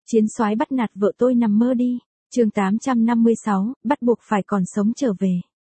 Chiến soái bắt nạt vợ tôi nằm mơ đi. Chương 856, bắt buộc phải còn sống trở về.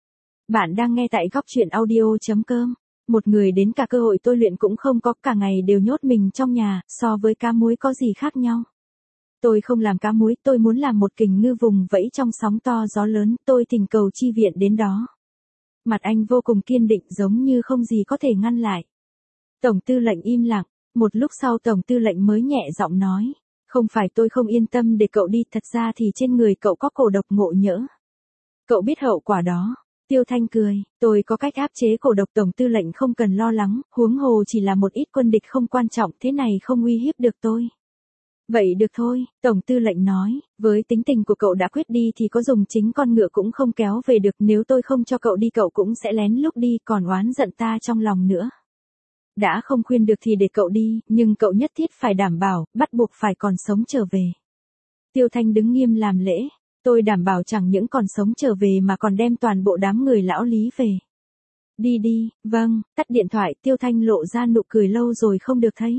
Bạn đang nghe tại góc truyện audio.com. Một người đến cả cơ hội tôi luyện cũng không có, cả ngày đều nhốt mình trong nhà, so với cá muối có gì khác nhau. Tôi không làm cá muối, tôi muốn làm một kình ngư vùng vẫy trong sóng to gió lớn, tôi thỉnh cầu chi viện đến đó. Mặt anh vô cùng kiên định, giống như không gì có thể ngăn lại. Tổng tư lệnh im lặng, một lúc sau tổng tư lệnh mới nhẹ giọng nói. Không phải tôi không yên tâm để cậu đi, thật ra thì trên người cậu có cổ độc ngộ nhỡ. Cậu biết hậu quả đó. Tiêu Thanh cười, tôi có cách áp chế cổ độc, tổng tư lệnh không cần lo lắng, huống hồ chỉ là một ít quân địch không quan trọng, thế này không uy hiếp được tôi. Vậy được thôi, tổng tư lệnh nói, với tính tình của cậu đã quyết đi thì có dùng chính con ngựa cũng không kéo về được, nếu tôi không cho cậu đi cậu cũng sẽ lén lút đi, còn oán giận ta trong lòng nữa. Đã không khuyên được thì để cậu đi, nhưng cậu nhất thiết phải đảm bảo, bắt buộc phải còn sống trở về. Tiêu Thanh đứng nghiêm làm lễ, tôi đảm bảo chẳng những còn sống trở về mà còn đem toàn bộ đám người lão Lý về. Đi đi, vâng, tắt điện thoại, Tiêu Thanh lộ ra nụ cười lâu rồi không được thấy.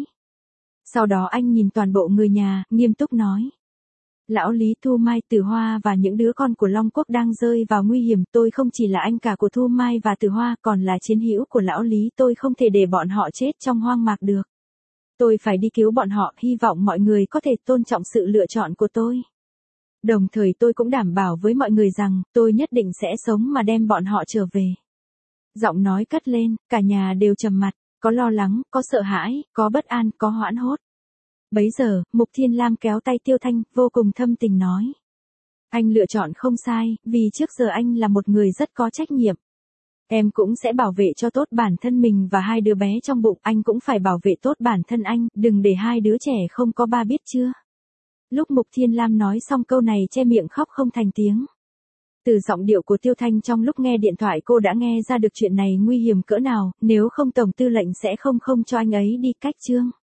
Sau đó anh nhìn toàn bộ người nhà, nghiêm túc nói. Lão Lý, Thu Mai, Tử Hoa và những đứa con của Long Quốc đang rơi vào nguy hiểm, tôi không chỉ là anh cả của Thu Mai và Tử Hoa, còn là chiến hữu của lão Lý, tôi không thể để bọn họ chết trong hoang mạc được. Tôi phải đi cứu bọn họ, hy vọng mọi người có thể tôn trọng sự lựa chọn của tôi. Đồng thời tôi cũng đảm bảo với mọi người rằng, tôi nhất định sẽ sống mà đem bọn họ trở về. Giọng nói cất lên, cả nhà đều trầm mặt, có lo lắng, có sợ hãi, có bất an, có hoảng hốt. Bấy giờ, Mục Thiên Lam kéo tay Tiêu Thanh, vô cùng thâm tình nói. Anh lựa chọn không sai, vì trước giờ anh là một người rất có trách nhiệm. Em cũng sẽ bảo vệ cho tốt bản thân mình và hai đứa bé trong bụng, anh cũng phải bảo vệ tốt bản thân anh, đừng để hai đứa trẻ không có ba, biết chưa? Lúc Mục Thiên Lam nói xong câu này che miệng khóc không thành tiếng. Từ giọng điệu của Tiêu Thanh trong lúc nghe điện thoại cô đã nghe ra được chuyện này nguy hiểm cỡ nào, nếu không tổng tư lệnh sẽ không cho anh ấy đi, cách chương.